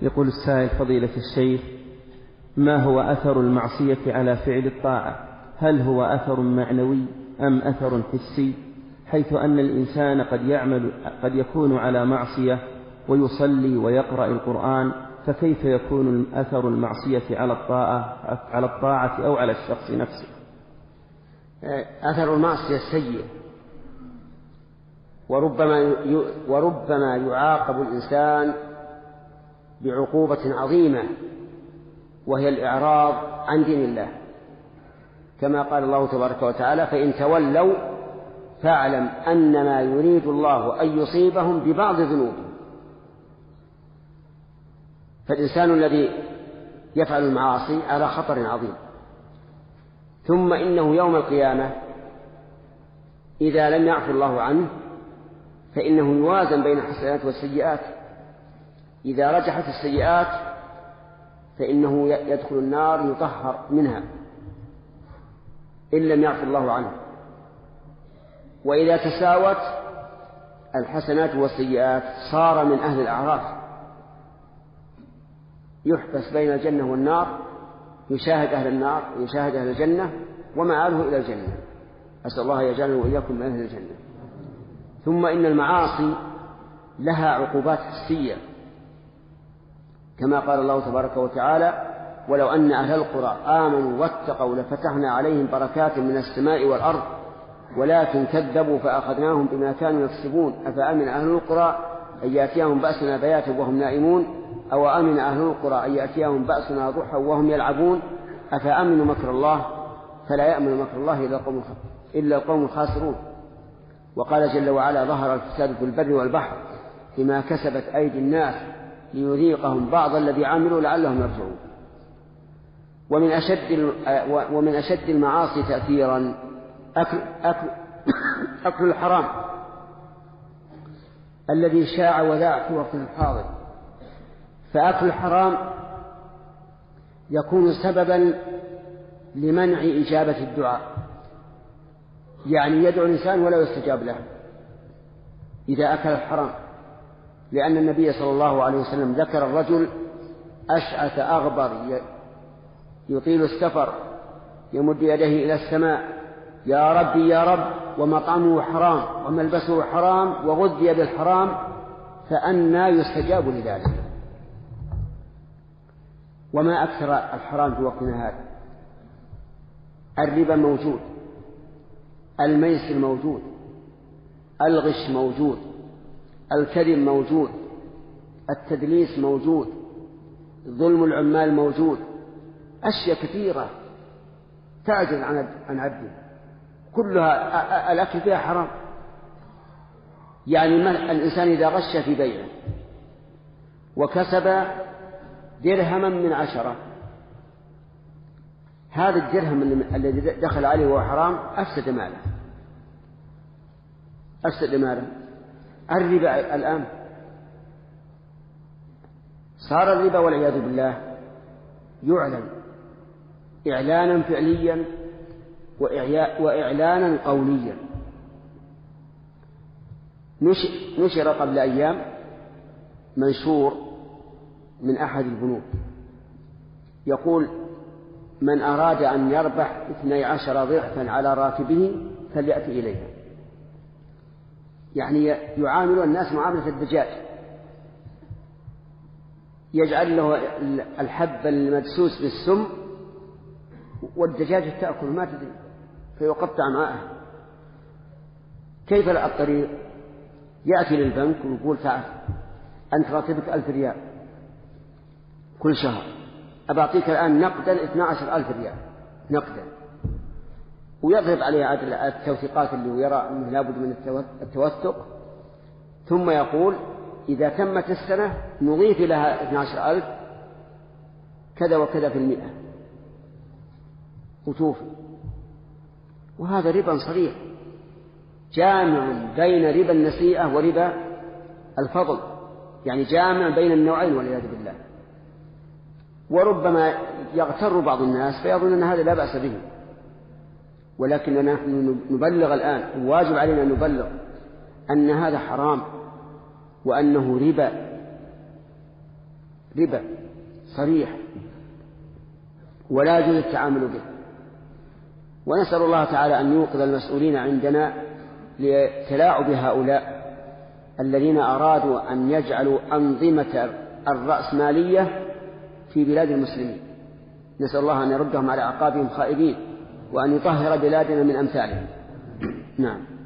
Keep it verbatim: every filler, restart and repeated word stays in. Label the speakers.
Speaker 1: يقول السائل: فضيلة الشيخ، ما هو أثر المعصية على فعل الطاعة؟ هل هو أثر معنوي أم أثر حسي؟ حيث أن الإنسان قد يعمل قد يكون على معصية ويصلي ويقرأ القرآن، فكيف يكون أثر المعصية على الطاعة على الطاعة أو على الشخص نفسه؟
Speaker 2: أثر المعصية سيء، وربما وربما يعاقب الإنسان بعقوبة عظيمة، وهي الإعراض عن دين الله، كما قال الله تبارك وتعالى: فإن تولوا فاعلم أنما يريد الله أن يصيبهم ببعض ذنوبهم. فالإنسان الذي يفعل المعاصي على خطر عظيم. ثم إنه يوم القيامة إذا لم يعفو الله عنه فإنه يوازن بين الحسنات والسيئات. إذا رجحت السيئات فإنه يدخل النار يطهر منها إن لم يعفو الله عنه، وإذا تساوت الحسنات والسيئات صار من أهل الأعراف، يحبس بين الجنة والنار، يشاهد أهل النار ويشاهد أهل الجنة ومآله إلى الجنة. أسأل الله يجعلنا وإياكم من أهل الجنة. ثم إن المعاصي لها عقوبات حسية، كما قال الله تبارك وتعالى: ولو أن أهل القرى آمنوا واتقوا لفتحنا عليهم بركات من السماء والأرض ولكن كذبوا فأخذناهم بما كانوا يكسبون أفأمن أهل القرى أن يأتيهم بأسنا بياتا وهم نائمون أو أمن أهل القرى أن يأتيهم بأسنا ضحى وهم يلعبون أفأمنوا مكر الله فلا يأمن مكر الله إلا القوم الخاسرون. وقال جل وعلا: ظهر الفساد في البر والبحر بما كسبت أيدي الناس ليذيقهم بعض الذي عملوا لعلهم يرجعون. ومن أشد ومن أشد المعاصي تأثيرا أكل, أكل, أكل الحرام الذي شاع وذاع في وقت الحاضر. فأكل الحرام يكون سببا لمنع إجابة الدعاء، يعني يدعو الإنسان ولا يستجاب له إذا أكل الحرام، لأن النبي صلى الله عليه وسلم ذكر الرجل أشعث أغبر يطيل السفر يمد يديه إلى السماء: يا ربي يا رب، ومطعمه حرام وملبسه حرام وغذي بالحرام، فأنى يستجاب لذلك. وما أكثر الحرام في وقتنا هذا: الربا موجود، الميسر موجود، الغش موجود، الكذب موجود، التدليس موجود، ظلم العمال موجود، أشياء كثيرة تعجز عن عبده، كلها الأكل فيها حرام. يعني الإنسان إذا غش في بيعه وكسب درهما من عشرة، هذا الدرهم الذي دخل عليه وهو حرام أفسد ماله أفسد ماله. الربا الآن صار الربا والعياذ بالله يعلن إعلانا فعليا وإعلانا قوليا. نشر قبل أيام منشور من أحد البنوك يقول: من أراد أن يربح اثني عشر ضعفا على راتبه فليأتي إليها. يعني يعامل الناس معاملة الدجاج، يجعل له الحب المدسوس بالسم والدجاجة تأكل ما تدري فيقطع معها. كيف الطريق؟ يأتي للبنك ويقول: تعال أنت راتبك ألف ريال كل شهر، أبعطيك الآن نقدا اثني عشر ألف ريال نقدا، ويضرب عليه عدد التوثيقات اللي يرى أنه لابد من التوثق، ثم يقول: إذا تمت السنة نضيف لها اثني عشر ألف كذا وكذا في المئة وتوفي. وهذا ربا صريح جامع بين ربا النسيئة وربا الفضل، يعني جامع بين النوعين والعياذ بالله. وربما يغتر بعض الناس فيظن أن هذا لا بأس به، ولكننا نحن نبلغ الآن، واجب علينا أن نبلغ أن هذا حرام وأنه ربا. ربا صريح ولا يجوز التعامل به. ونسأل الله تعالى أن يوقظ المسؤولين عندنا لتلاعب هؤلاء الذين أرادوا أن يجعلوا أنظمة الرأسمالية في بلاد المسلمين. نسأل الله أن يردهم على أعقابهم خائبين وأن يطهر بلادنا من أمثالهم. نعم.